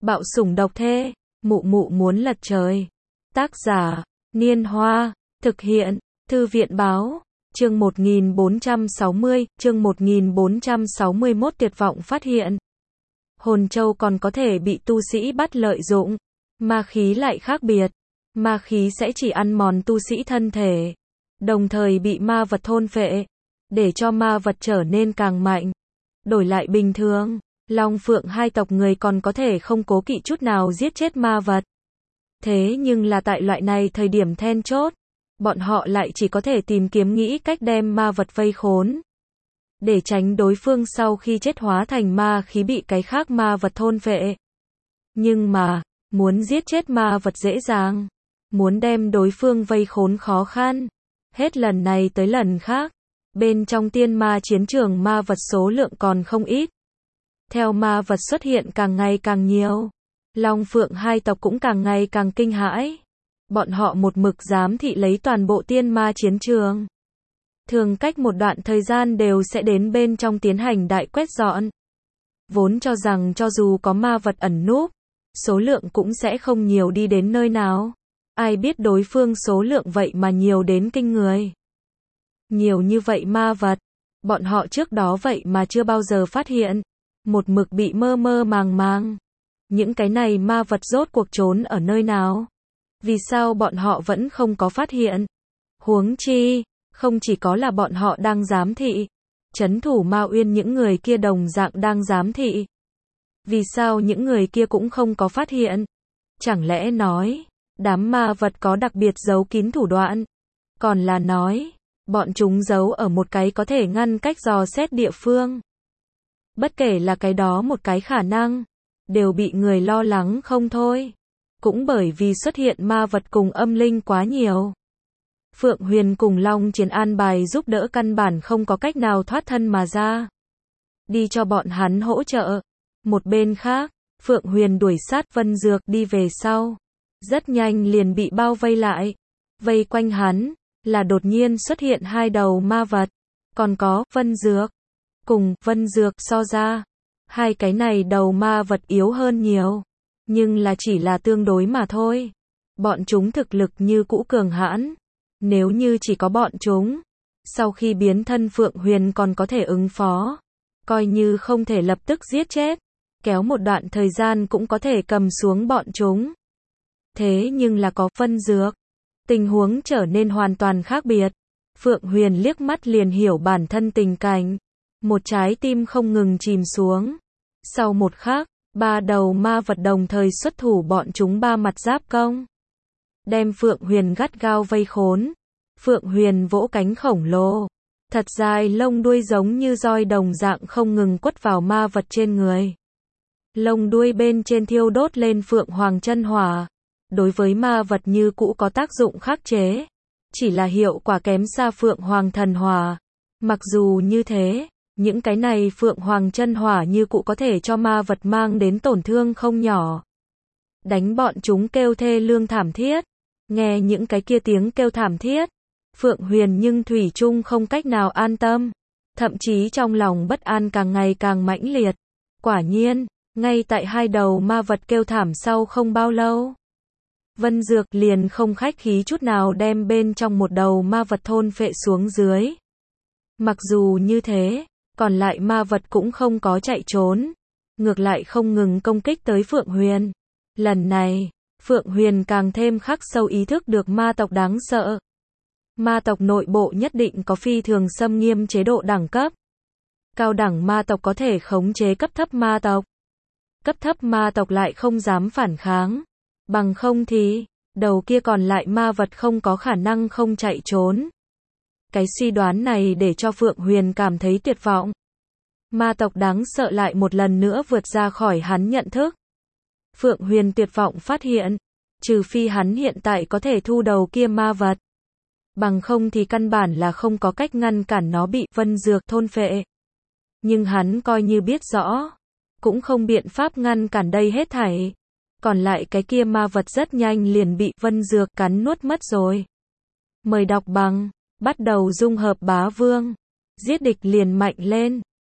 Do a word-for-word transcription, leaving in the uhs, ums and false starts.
Bạo sủng độc thê, mụ mụ muốn lật trời. Tác giả, Niên Hoa, thực hiện, Thư viện báo, chương một nghìn bốn trăm sáu mươi, chương một nghìn bốn trăm sáu mươi mốt tuyệt vọng phát hiện. Hồn châu còn có thể bị tu sĩ bắt lợi dụng, ma khí lại khác biệt. Ma khí sẽ chỉ ăn mòn tu sĩ thân thể, đồng thời bị ma vật thôn phệ, để cho ma vật trở nên càng mạnh. Đổi lại bình thường, Long Phượng hai tộc người còn có thể không cố kỵ chút nào giết chết ma vật. Thế nhưng là tại loại này thời điểm then chốt, bọn họ lại chỉ có thể tìm kiếm nghĩ cách đem ma vật vây khốn, để tránh đối phương sau khi chết hóa thành ma khí bị cái khác ma vật thôn phệ. Nhưng mà, muốn giết chết ma vật dễ dàng, muốn đem đối phương vây khốn khó khăn. Hết lần này tới lần khác, bên trong tiên ma chiến trường ma vật số lượng còn không ít. Theo ma vật xuất hiện càng ngày càng nhiều, Long Phượng hai tộc cũng càng ngày càng kinh hãi. Bọn họ một mực giám thị lấy toàn bộ tiên ma chiến trường. Thường cách một đoạn thời gian đều sẽ đến bên trong tiến hành đại quét dọn. Vốn cho rằng cho dù có ma vật ẩn núp, số lượng cũng sẽ không nhiều đi đến nơi nào. Ai biết đối phương số lượng vậy mà nhiều đến kinh người. Nhiều như vậy ma vật, bọn họ trước đó vậy mà chưa bao giờ phát hiện. Một mực bị mơ mơ màng màng. Những cái này ma vật rốt cuộc trốn ở nơi nào? Vì sao bọn họ vẫn không có phát hiện? Huống chi, không chỉ có là bọn họ đang giám thị, trấn thủ Ma Uyên những người kia đồng dạng đang giám thị. Vì sao những người kia cũng không có phát hiện? Chẳng lẽ nói, đám ma vật có đặc biệt giấu kín thủ đoạn? Còn là nói, bọn chúng giấu ở một cái có thể ngăn cách dò xét địa phương? Bất kể là cái đó một cái khả năng, đều bị người lo lắng không thôi. Cũng bởi vì xuất hiện ma vật cùng âm linh quá nhiều. Phượng Huyền cùng Long Chiến an bài giúp đỡ căn bản không có cách nào thoát thân mà ra. Đi cho bọn hắn hỗ trợ. Một bên khác, Phượng Huyền đuổi sát Vân Dược đi về sau. Rất nhanh liền bị bao vây lại. Vây quanh hắn, là đột nhiên xuất hiện hai đầu ma vật. Còn có, Vân Dược. Cùng, Vân Dược so ra. Hai cái này đầu ma vật yếu hơn nhiều. Nhưng là chỉ là tương đối mà thôi. Bọn chúng thực lực như cũ cường hãn. Nếu như chỉ có bọn chúng, sau khi biến thân Phượng Huyền còn có thể ứng phó. Coi như không thể lập tức giết chết, kéo một đoạn thời gian cũng có thể cầm xuống bọn chúng. Thế nhưng là có Vân Dược, tình huống trở nên hoàn toàn khác biệt. Phượng Huyền liếc mắt liền hiểu bản thân tình cảnh. Một trái tim không ngừng chìm xuống. Sau một khắc, ba đầu ma vật đồng thời xuất thủ bọn chúng ba mặt giáp công. Đem Phượng Huyền gắt gao vây khốn. Phượng Huyền vỗ cánh khổng lồ. Thật dài lông đuôi giống như roi đồng dạng không ngừng quất vào ma vật trên người. Lông đuôi bên trên thiêu đốt lên Phượng Hoàng chân hỏa. Đối với ma vật như cũ có tác dụng khắc chế. Chỉ là hiệu quả kém xa Phượng Hoàng thần hỏa. Mặc dù như thế, những cái này Phượng Hoàng chân hỏa như cũ có thể cho ma vật mang đến tổn thương không nhỏ. Đánh bọn chúng kêu thê lương thảm thiết. Nghe những cái kia tiếng kêu thảm thiết, Phượng Huyền nhưng thủy chung không cách nào an tâm. Thậm chí trong lòng bất an càng ngày càng mãnh liệt. Quả nhiên, ngay tại hai đầu ma vật kêu thảm sau không bao lâu, Vân Dược liền không khách khí chút nào đem bên trong một đầu ma vật thôn phệ xuống dưới. Mặc dù như thế, còn lại ma vật cũng không có chạy trốn. Ngược lại không ngừng công kích tới Phượng Huyền. Lần này, Phượng Huyền càng thêm khắc sâu ý thức được ma tộc đáng sợ. Ma tộc nội bộ nhất định có phi thường xâm nghiêm chế độ đẳng cấp. Cao đẳng ma tộc có thể khống chế cấp thấp ma tộc. Cấp thấp ma tộc lại không dám phản kháng. Bằng không thì, đầu kia còn lại ma vật không có khả năng không chạy trốn. Cái suy đoán này để cho Phượng Huyền cảm thấy tuyệt vọng. Ma tộc đáng sợ lại một lần nữa vượt ra khỏi hắn nhận thức. Phượng Huyền tuyệt vọng phát hiện, trừ phi hắn hiện tại có thể thu đầu kia ma vật. Bằng không thì căn bản là không có cách ngăn cản nó bị Vân Dược thôn phệ. Nhưng hắn coi như biết rõ, cũng không biện pháp ngăn cản đây hết thảy. Còn lại cái kia ma vật rất nhanh liền bị Vân Dược cắn nuốt mất rồi. Mời đọc bằng, bắt đầu dung hợp bá vương. Giết địch liền mạnh lên.